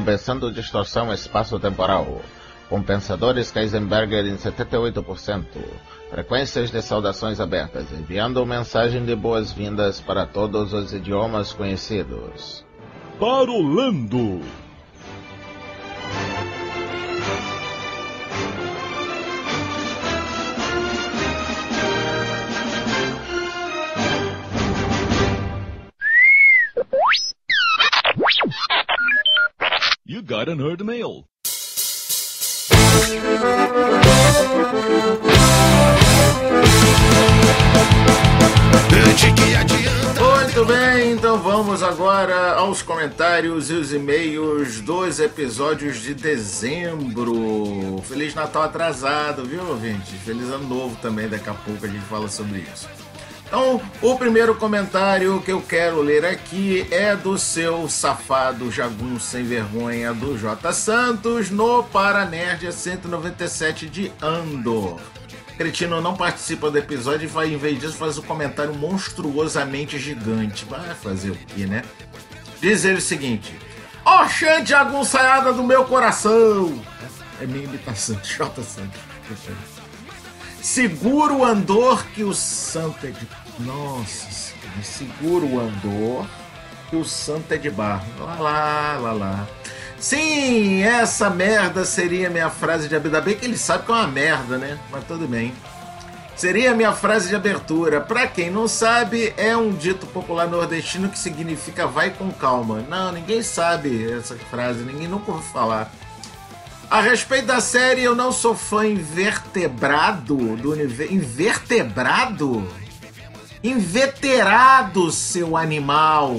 compensando distorção espaço-temporal. Compensadores Heisenberger em 78%. Frequências de saudações abertas, enviando mensagem de boas-vindas para todos os idiomas conhecidos. Parolando. You got an nerd mail. Muito bem, então vamos agora aos comentários e os e-mails dos episódios de dezembro. Feliz Natal atrasado, viu, ouvinte? Feliz Ano Novo também, daqui a pouco a gente fala sobre isso. Então, o primeiro comentário que eu quero ler aqui é do seu safado jagunço sem vergonha do J. Santos no Paranerd 197 de Andor. Cretino não participa do episódio e vai, em vez disso, faz um comentário monstruosamente gigante. Vai fazer o quê, né? Diz ele o seguinte: ó, Xande jagunçaiada do meu coração! É minha imitação de J. Santos. Segura o Andor que o santo é de... Nossa senhora, segura o Andor que o santo é de barro. Lá. Sim, essa merda seria minha frase de abertura. Bem que ele sabe que é uma merda, né? Mas tudo bem. Seria minha frase de abertura. Pra quem não sabe, é um dito popular nordestino que significa vai com calma. Não, ninguém sabe essa frase, ninguém nunca ouviu falar. A respeito da série, eu não sou fã invertebrado do universo. Invertebrado? Inveterado, seu animal!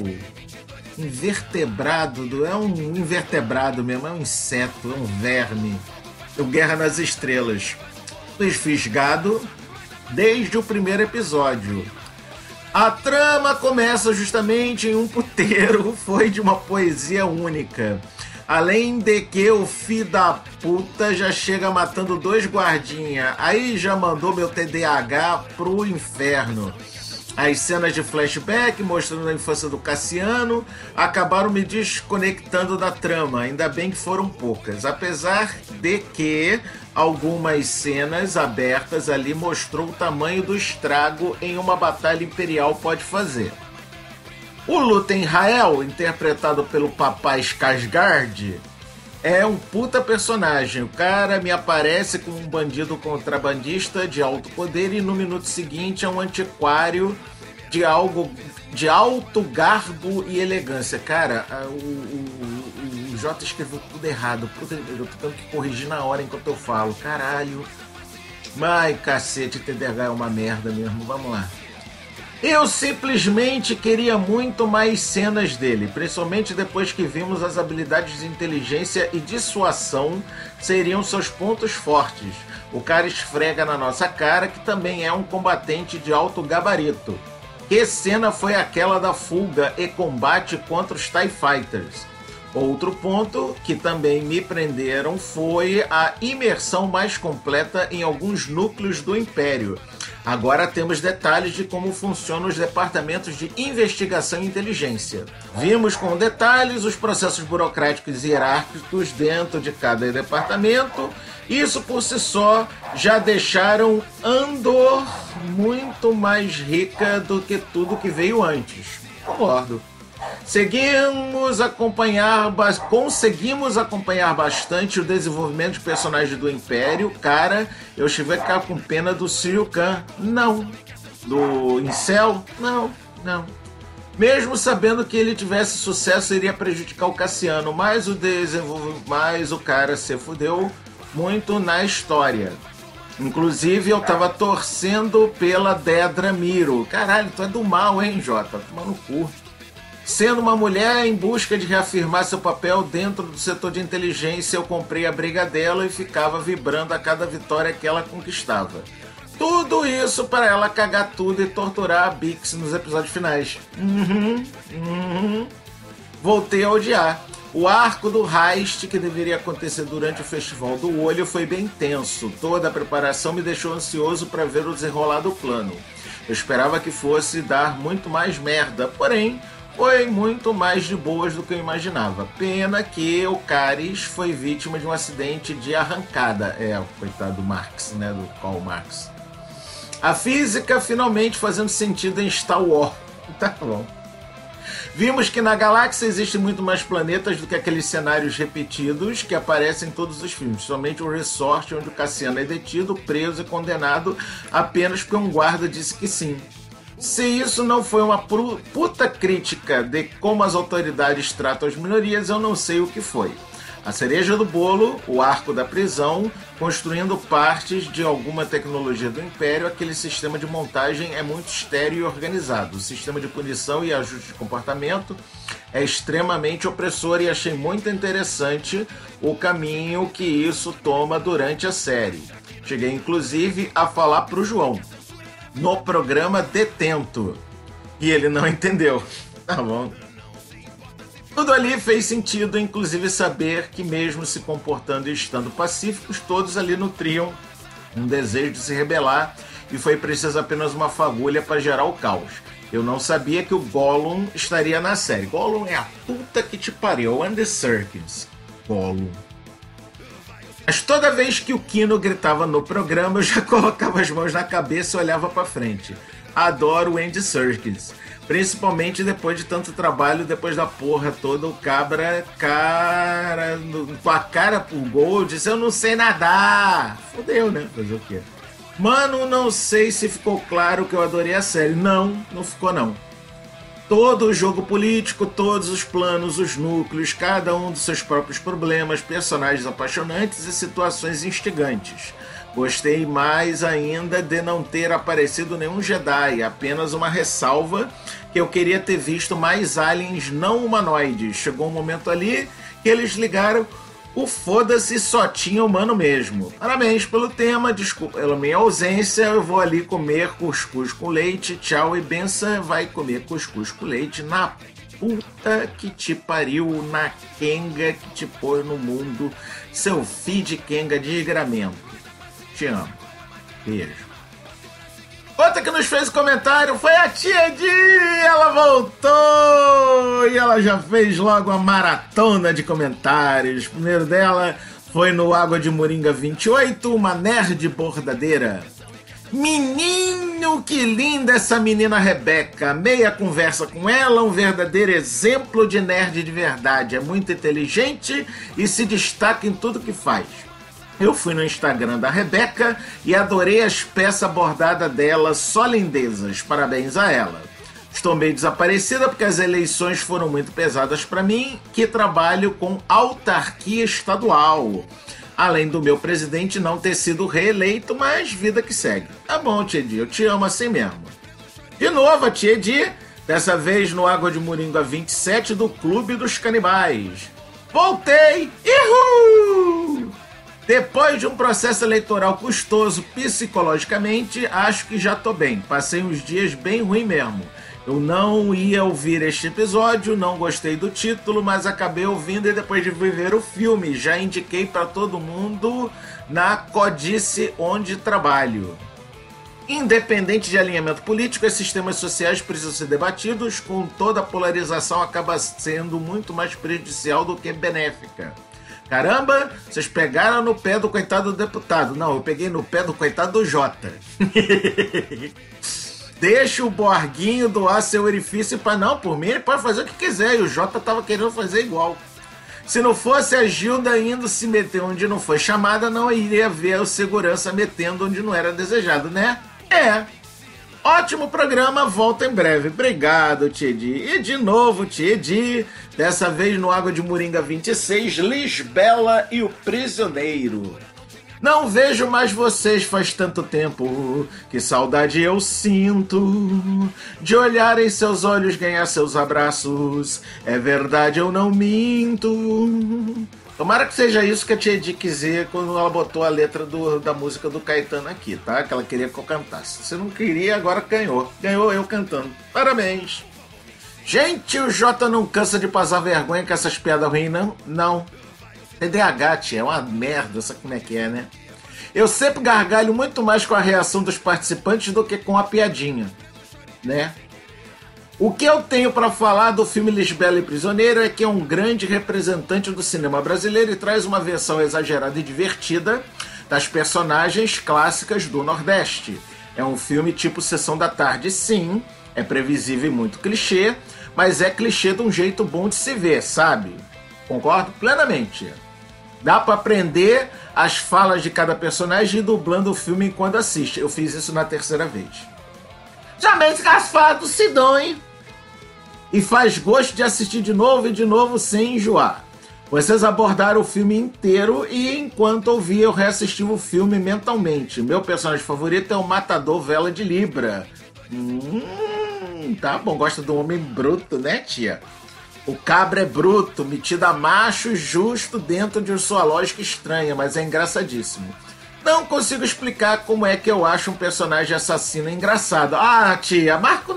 Invertebrado, é um invertebrado mesmo, é um inseto, é um verme. O Guerra nas Estrelas. Desfisgado desde o primeiro episódio. A trama começa justamente em um puteiro, foi de uma poesia única. Além de que o filho da puta já chega matando 2 guardinha. Aí já mandou meu TDAH pro inferno. As cenas de flashback mostrando a infância do Cassiano acabaram me desconectando da trama. Ainda bem que foram poucas. Apesar de que algumas cenas abertas ali mostrou o tamanho do estrago em uma batalha imperial pode fazer. O Luten Rael, interpretado pelo Papai Skarsgård, é um puta personagem. O cara me aparece como um bandido contrabandista de alto poder e no minuto seguinte é um antiquário de alto garbo e elegância. Cara, o Jota escreveu tudo errado. Puta, eu tô tendo que corrigir na hora enquanto eu falo. Caralho. Ai, cacete, TDAH é uma merda mesmo. Vamos lá. Eu simplesmente queria muito mais cenas dele, principalmente depois que vimos as habilidades de inteligência e dissuasão seriam seus pontos fortes. O cara esfrega na nossa cara que também é um combatente de alto gabarito. Que cena foi aquela da fuga e combate contra os TIE Fighters? Outro ponto que também me prenderam foi a imersão mais completa em alguns núcleos do Império. Agora temos detalhes de como funcionam os departamentos de investigação e inteligência. Vimos com detalhes os processos burocráticos e hierárquicos dentro de cada departamento. Isso por si só já deixaram Andor muito mais rica do que tudo que veio antes. Concordo. Conseguimos acompanhar bastante o desenvolvimento de personagens do Império. Cara, eu cheguei a ficar com pena do Sirius Khan. Não. Do Incel? Não. Mesmo sabendo que ele tivesse sucesso, iria prejudicar o Cassiano. Mas o cara se fudeu muito na história. Inclusive, eu tava torcendo pela Dedra Miro. Caralho, tu é do mal, hein, Jota? Toma no cu. Sendo uma mulher em busca de reafirmar seu papel dentro do setor de inteligência, eu comprei a briga dela e ficava vibrando a cada vitória que ela conquistava. Tudo isso para ela cagar tudo e torturar a Bix nos episódios finais. Voltei a odiar. O arco do Heist, que deveria acontecer durante o Festival do Olho, foi bem tenso. Toda a preparação me deixou ansioso para ver o desenrolar do plano. Eu esperava que fosse dar muito mais merda, porém, foi muito mais de boas do que eu imaginava. Pena que o Caris foi vítima de um acidente de arrancada. Coitado do Marx, né? Do Karl Marx. A física finalmente fazendo sentido em Star Wars. Tá bom. Vimos que na galáxia existem muito mais planetas do que aqueles cenários repetidos que aparecem em todos os filmes. Somente o resort onde o Cassiano é detido, preso e condenado apenas porque um guarda disse que sim. Se isso não foi uma puta crítica de como as autoridades tratam as minorias, eu não sei o que foi. A cereja do bolo, o arco da prisão, construindo partes de alguma tecnologia do Império, aquele sistema de montagem é muito estéril e organizado. O sistema de punição e ajuste de comportamento é extremamente opressor e achei muito interessante o caminho que isso toma durante a série. Cheguei inclusive a falar pro João, no programa Detento, e ele não entendeu. Tá bom. Tudo ali fez sentido, inclusive saber que mesmo se comportando e estando pacíficos, todos ali nutriam um desejo de se rebelar e foi preciso apenas uma fagulha para gerar o caos. Eu não sabia que o Gollum estaria na série. Gollum é a puta que te pariu, Andy Serkis. Gollum. Mas toda vez que o Kino gritava no programa, eu já colocava as mãos na cabeça e olhava para frente. Adoro o Andy Serkis. Principalmente depois de tanto trabalho, depois da porra toda, o cabra, com a cara pro gol, disse, eu não sei nadar. Fodeu, né? Fazer o quê? Mano, não sei se ficou claro que eu adorei a série. Não ficou não. Todo o jogo político, todos os planos, os núcleos, cada um dos seus próprios problemas, personagens apaixonantes e situações instigantes. Gostei mais ainda de não ter aparecido nenhum Jedi, apenas uma ressalva que eu queria ter visto mais aliens não humanoides. Chegou um momento ali que eles ligaram o foda-se, só tinha humano mesmo. Parabéns pelo tema, desculpa pela minha ausência, eu vou ali comer cuscuz com leite, tchau e benção, vai comer cuscuz com leite na puta que te pariu, na Kenga que te pôs no mundo, seu filho de Kenga desgramento. Te amo. Beijo. Outra que nos fez comentário foi a Tia Di. Ela voltou e ela já fez logo a maratona de comentários. O primeiro dela foi no Água de Moringa 28, uma nerd bordadeira. Menino, que linda essa menina Rebeca. Meia conversa com ela, um verdadeiro exemplo de nerd de verdade. É muito inteligente e se destaca em tudo que faz. Eu fui no Instagram da Rebeca e adorei as peças bordadas dela, só lindezas. Parabéns a ela. Estou meio desaparecida porque as eleições foram muito pesadas para mim, que trabalho com autarquia estadual. Além do meu presidente não ter sido reeleito, mas vida que segue. Tá bom, Tia Di, eu te amo assim mesmo. De novo a Tia Di, dessa vez no Água de Moringa 27 do Clube dos Canibais. Voltei! Uhul! Depois de um processo eleitoral custoso psicologicamente, acho que já tô bem. Passei uns dias bem ruim mesmo. Eu não ia ouvir este episódio, não gostei do título, mas acabei ouvindo e depois de ver o filme, já indiquei para todo mundo na Codice onde trabalho. Independente de alinhamento político, esses temas sociais precisam ser debatidos, com toda a polarização acaba sendo muito mais prejudicial do que benéfica. Caramba, vocês pegaram no pé do coitado do deputado. Não, eu peguei no pé do coitado do Jota. Deixa o Borguinho doar seu orifício para não, por mim ele pode fazer o que quiser. E o Jota tava querendo fazer igual. Se não fosse a Gilda indo se meter onde não foi chamada, não iria ver o segurança metendo onde não era desejado, né? É. Ótimo programa, volta em breve. Obrigado, Tiedi. E de novo, Tiedi, dessa vez no Água de Moringa 26, Lisbela e o Prisioneiro. Não vejo mais vocês faz tanto tempo, que saudade eu sinto de olhar em seus olhos, ganhar seus abraços. É verdade, eu não minto. Tomara que seja isso que a Tia Di quis dizer quando ela botou a letra da música do Caetano aqui, tá? Que ela queria que eu cantasse. Se não queria, agora ganhou. Ganhou eu cantando. Parabéns. Gente, o Jota não cansa de passar vergonha com essas piadas ruins, não? Não. TDAH, tia, é uma merda, sabe como é que é, né? Eu sempre gargalho muito mais com a reação dos participantes do que com a piadinha, né? O que eu tenho para falar do filme Lisbela e Prisioneiro é que é um grande representante do cinema brasileiro e traz uma versão exagerada e divertida das personagens clássicas do Nordeste. É um filme tipo Sessão da Tarde, sim, é previsível e muito clichê, mas é clichê de um jeito bom de se ver, sabe? Concordo plenamente. Dá para aprender as falas de cada personagem e dublando o filme enquanto assiste. Eu fiz isso na terceira vez. Jamais rasfado, Sidão, e faz gosto de assistir de novo sem enjoar. Vocês abordaram o filme inteiro e enquanto ouvia eu reassisti o filme mentalmente. Meu personagem favorito é o Matador Vela de Libra. Tá bom, gosta do homem bruto, né, tia? O cabra é bruto, metido a macho justo dentro de sua lógica estranha, mas é engraçadíssimo. Não consigo explicar como é que eu acho um personagem assassino engraçado. Ah, tia, Marco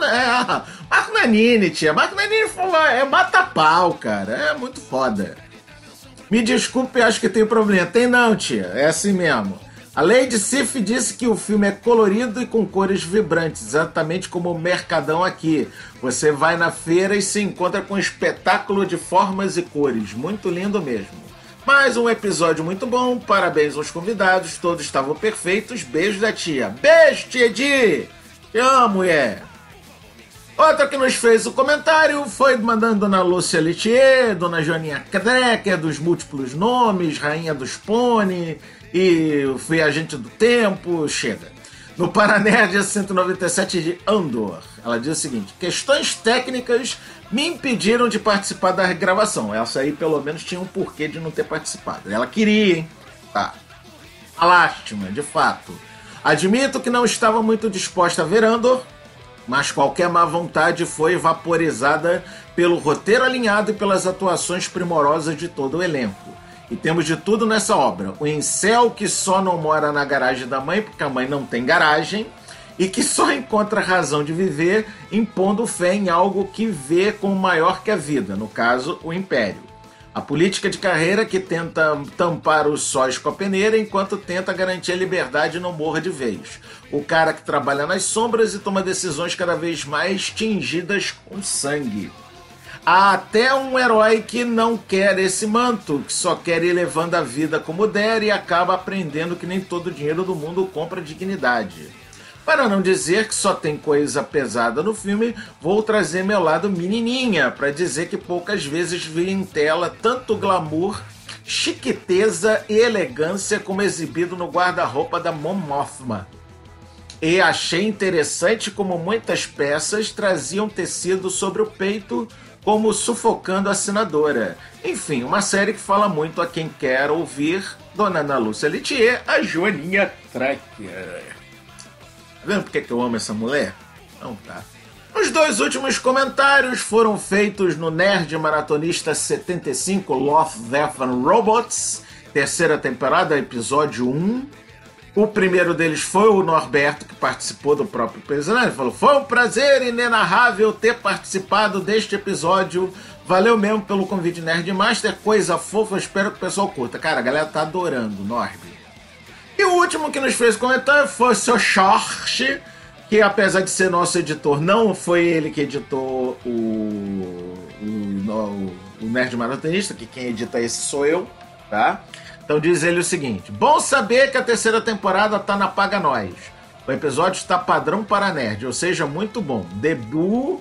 Nanini, tia. Marco Nanini é mata-pau, cara. É muito foda. Me desculpe, acho que tem problema. Tem não, tia. É assim mesmo. A Lady Sif disse que o filme é colorido e com cores vibrantes, exatamente como o Mercadão aqui. Você vai na feira e se encontra com um espetáculo de formas e cores. Muito lindo mesmo. Mais um episódio muito bom, parabéns aos convidados, todos estavam perfeitos, beijo da tia. Beijo, tia Edi! Te amo, mulher! Outra que nos fez o comentário foi mandando Dona Lúcia Letier, Dona Joaninha Krecker, dos múltiplos nomes, Rainha dos Pônei e Viajante do Tempo, chega. No Paranerd 197 de Andor, ela diz o seguinte: questões técnicas me impediram de participar da gravação. Essa aí pelo menos tinha um porquê de não ter participado. Ela queria, hein? Tá. A lástima, de fato. Admito que não estava muito disposta a ver Andor, mas qualquer má vontade foi vaporizada pelo roteiro alinhado e pelas atuações primorosas de todo o elenco. E temos de tudo nessa obra. O incel que só não mora na garagem da mãe, porque a mãe não tem garagem, e que só encontra razão de viver impondo fé em algo que vê como maior que a vida, no caso, o Império. A política de carreira que tenta tampar os sóis com a peneira enquanto tenta garantir a liberdade e não morra de vez. O cara que trabalha nas sombras e toma decisões cada vez mais tingidas com sangue. Há até um herói que não quer esse manto, que só quer ir levando a vida como der e acaba aprendendo que nem todo o dinheiro do mundo compra dignidade. Para não dizer que só tem coisa pesada no filme, vou trazer meu lado menininha, para dizer que poucas vezes vi em tela tanto glamour, chiqueteza e elegância como exibido no guarda-roupa da Mon Mothma. E achei interessante como muitas peças traziam tecido sobre o peito, como sufocando a assinadora. Enfim, uma série que fala muito a quem quer ouvir Dona Ana Lúcia Letier, a Joaninha Krecker. Tá vendo por que eu amo essa mulher? Não tá. Os dois últimos comentários foram feitos no Nerd Maratonista 75, Love, Death and Robots, terceira temporada, episódio 1. O primeiro deles foi o Norberto, que participou do próprio episódio. Ele falou: foi um prazer inenarrável ter participado deste episódio. Valeu mesmo pelo convite, Nerdmaster. Coisa fofa, espero que o pessoal curta. Cara, a galera tá adorando, Norb. E o último que nos fez comentário foi o seu Jorge, que apesar de ser nosso editor, não foi ele que editou o Nerd Maratonista, que quem edita esse sou eu, tá? Então diz ele o seguinte: bom saber que a terceira temporada tá na Paga Nós. O episódio está padrão para nerd, ou seja, muito bom. Debut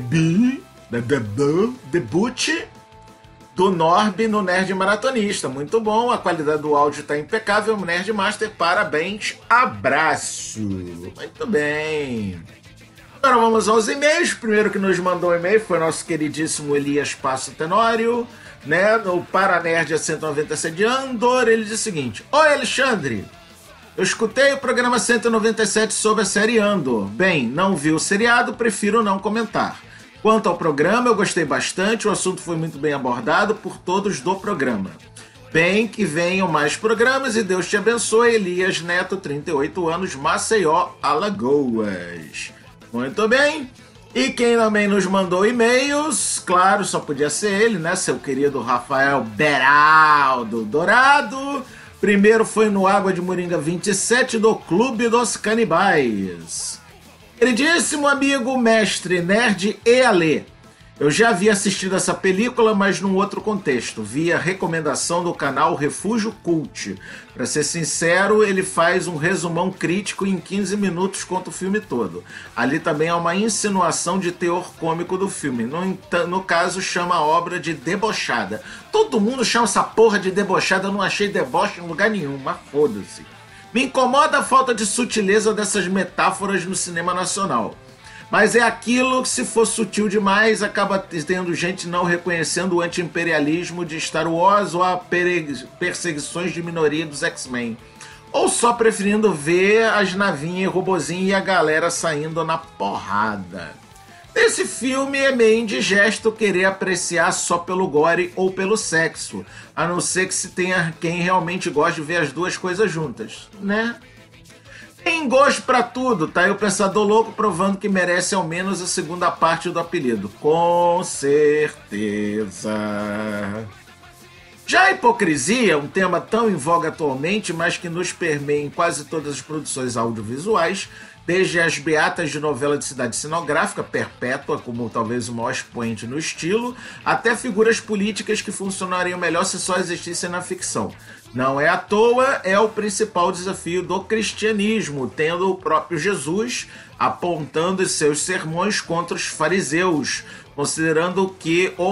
do Norb no Nerd Maratonista. Muito bom, a qualidade do áudio está impecável. Nerdmaster, parabéns, abraço. Muito bem. Agora vamos aos e-mails. O primeiro que nos mandou um e-mail foi nosso queridíssimo Elias Passo Tenório, né, no Paranerd 197 de Andor. Ele diz o seguinte: oi, Alexandre, eu escutei o programa 197 sobre a série Andor. Bem, não vi o seriado, prefiro não comentar. Quanto ao programa, eu gostei bastante, o assunto foi muito bem abordado por todos do programa. Bem, que venham mais programas e Deus te abençoe. Elias Neto, 38 anos, Maceió, Alagoas. Muito bem. E quem também nos mandou e-mails, claro, só podia ser ele, né? Seu querido Rafael Beraldo Dourado. Primeiro foi no Água de Moringa 27 do Clube dos Canibais. Queridíssimo amigo mestre nerd e Alê, eu já havia assistido essa película, mas num outro contexto, via recomendação do canal Refúgio Cult. Para ser sincero, ele faz um resumão crítico em 15 minutos contra o filme todo. Ali também há uma insinuação de teor cômico do filme. No caso, chama a obra de debochada. Todo mundo chama essa porra de debochada, eu não achei deboche em lugar nenhum, mas foda-se. Me incomoda a falta de sutileza dessas metáforas no cinema nacional. Mas é aquilo que, se for sutil demais, acaba tendo gente não reconhecendo o anti-imperialismo de Star Wars ou a perseguições de minoria dos X-Men. Ou só preferindo ver as navinhas e robozinhos e a galera saindo na porrada. Nesse filme é meio indigesto querer apreciar só pelo gore ou pelo sexo, a não ser que se tenha quem realmente goste de ver as duas coisas juntas, né? Tem gosto pra tudo, tá aí o Pensador Louco provando que merece ao menos a segunda parte do apelido. Com certeza. Já a hipocrisia, um tema tão em voga atualmente, mas que nos permeia em quase todas as produções audiovisuais, desde as beatas de novela de cidade cenográfica, Perpétua, como talvez o maior expoente no estilo, até figuras políticas que funcionariam melhor se só existissem na ficção. Não é à toa, é o principal desafio do cristianismo, tendo o próprio Jesus apontando seus sermões contra os fariseus, considerando que o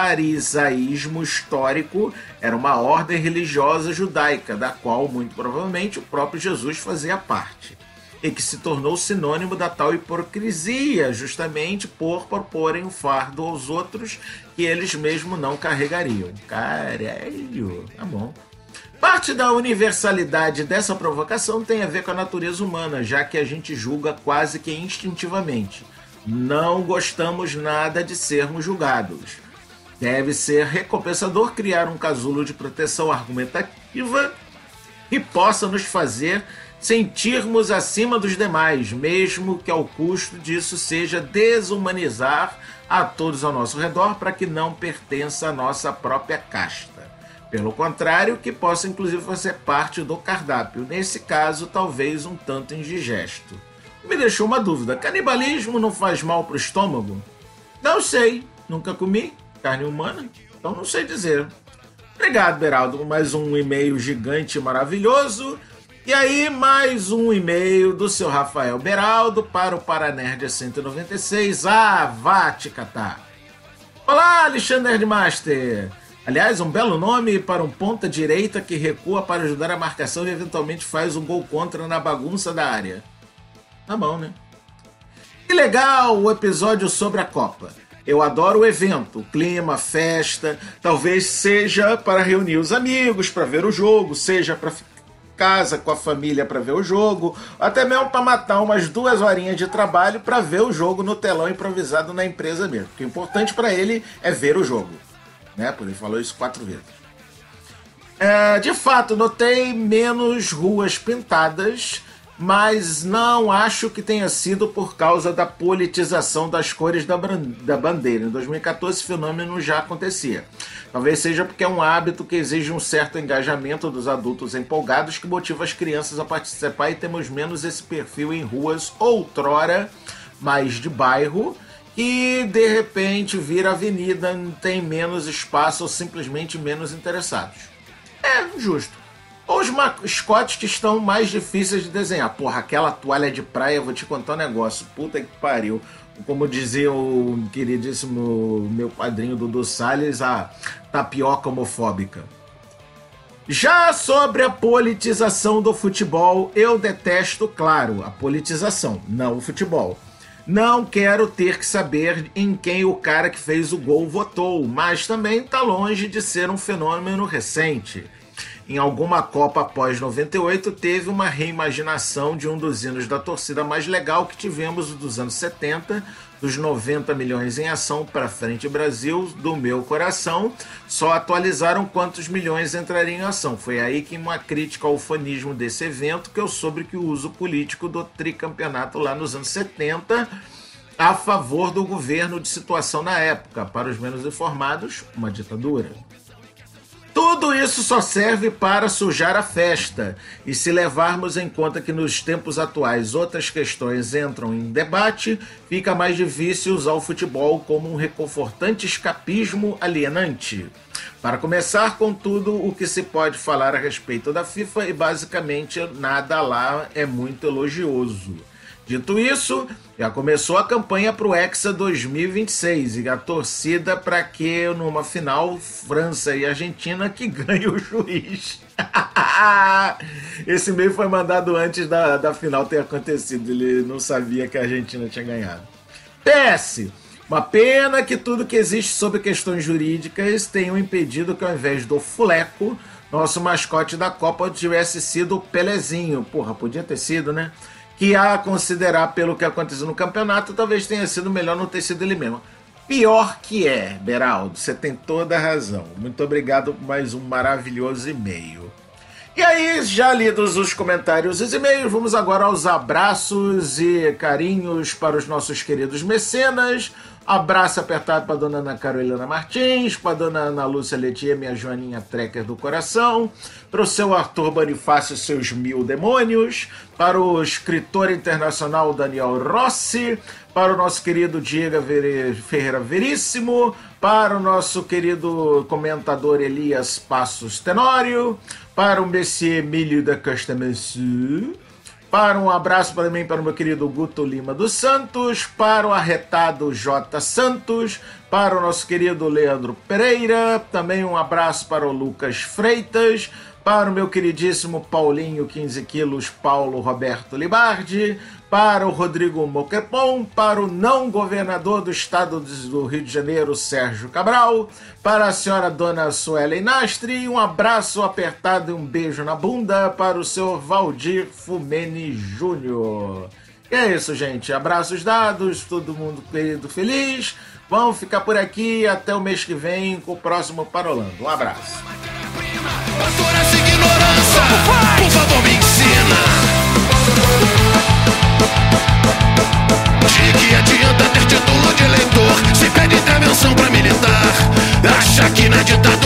farisaísmo histórico era uma ordem religiosa judaica, da qual, muito provavelmente, o próprio Jesus fazia parte, e que se tornou sinônimo da tal hipocrisia, justamente por proporem o fardo aos outros que eles mesmos não carregariam. Caralho, tá bom. Parte da universalidade dessa provocação tem a ver com a natureza humana, já que a gente julga quase que instintivamente. Não gostamos nada de sermos julgados. Deve ser recompensador criar um casulo de proteção argumentativa que possa nos fazer sentirmos acima dos demais, mesmo que ao custo disso seja desumanizar a todos ao nosso redor para que não pertença à nossa própria casta. Pelo contrário, que possa inclusive fazer parte do cardápio, nesse caso talvez um tanto indigesto. Me deixou uma dúvida, canibalismo não faz mal para o estômago? Não sei, nunca comi carne humana, então não sei dizer. Obrigado, Beraldo, mais um e-mail gigante e maravilhoso. E aí, mais um e-mail do seu Rafael Beraldo para o Paranerd 196. Ah, vá te catar. Olá, Alexandre Nerdmaster. Aliás, um belo nome para um ponta-direita que recua para ajudar a marcação e eventualmente faz um gol contra na bagunça da área. Tá bom, né? Que legal o episódio sobre a Copa. Eu adoro o evento, o clima, a festa. Talvez seja para reunir os amigos para ver o jogo, seja para casa com a família para ver o jogo, até mesmo para matar umas 2 horinhas de trabalho para ver o jogo no telão improvisado na empresa mesmo. Porque o importante para ele é ver o jogo. Né? Porque ele falou isso 4 vezes. De fato, notei menos ruas pintadas, mas não acho que tenha sido por causa da politização das cores da bandeira. Em 2014 esse fenômeno já acontecia. Talvez seja porque é um hábito que exige um certo engajamento dos adultos empolgados que motiva as crianças a participar, e temos menos esse perfil em ruas outrora mais de bairro, e de repente vira avenida, tem menos espaço ou simplesmente menos interessados. É justo. Ou os mascotes que estão mais difíceis de desenhar. Porra, aquela toalha de praia, vou te contar um negócio. Puta que pariu. Como dizia o queridíssimo meu padrinho Dudu Salles, a tapioca homofóbica. Já sobre a politização do futebol, eu detesto, claro, a politização, não o futebol. Não quero ter que saber em quem o cara que fez o gol votou, mas também está longe de ser um fenômeno recente. Em alguma Copa após 98, teve uma reimaginação de um dos hinos da torcida mais legal que tivemos dos anos 70, dos 90 milhões em ação para frente Brasil, do meu coração, só atualizaram quantos milhões entrariam em ação. Foi aí que uma crítica ao fanismo desse evento que eu soube que o uso político do tricampeonato lá nos anos 70 a favor do governo de situação na época, para os menos informados, uma ditadura. Tudo isso só serve para sujar a festa. E se levarmos em conta que nos tempos atuais outras questões entram em debate, fica mais difícil usar o futebol como um reconfortante escapismo alienante. Para começar, contudo, o que se pode falar a respeito da FIFA e basicamente nada lá é muito elogioso. Dito isso, já começou a campanha para o Hexa 2026 e a torcida para que numa final França e Argentina que ganhe o juiz. Esse e-mail foi mandado antes da final ter acontecido, ele não sabia que a Argentina tinha ganhado. PS, uma pena que tudo que existe sobre questões jurídicas tenham impedido que ao invés do Fuleco, nosso mascote da Copa tivesse sido o Pelezinho. Porra, podia ter sido, né? Que a considerar pelo que aconteceu no campeonato, talvez tenha sido melhor não ter sido ele mesmo. Pior que é, Beraldo, você tem toda a razão. Muito obrigado por mais um maravilhoso e-mail. E aí, já lidos os comentários e os e-mails, vamos agora aos abraços e carinhos para os nossos queridos mecenas. Abraço apertado para a dona Ana Carolina Martins, para a dona Ana Lúcia Letier, minha Joaninha Trekker do coração, para o seu Arthur Bonifácio e seus 1000 demônios, para o escritor internacional Daniel Rossi, para o nosso querido Diego Ferreira Veríssimo, para o nosso querido comentador Elias Passos Tenório, para o Messier Emílio da Costa Messu, para um abraço também para o meu querido Guto Lima dos Santos, para o arretado J. Santos, para o nosso querido Leandro Pereira, também um abraço para o Lucas Freitas, para o meu queridíssimo Paulinho 15 quilos, Paulo Roberto Libardi, para o Rodrigo Moquepon, para o não governador do estado do Rio de Janeiro, Sérgio Cabral, para a senhora Dona Suelen Nastre, e um abraço apertado e um beijo na bunda para o senhor Valdir Fumene Júnior. E é isso, gente. Abraços dados, todo mundo querido, feliz. Vamos ficar por aqui até o mês que vem com o próximo Parolando. Um abraço. Doutora, essa ignorância, por favor, me ensina. De que adianta ter título de eleitor se pede intervenção pra militar? Acha que na ditadura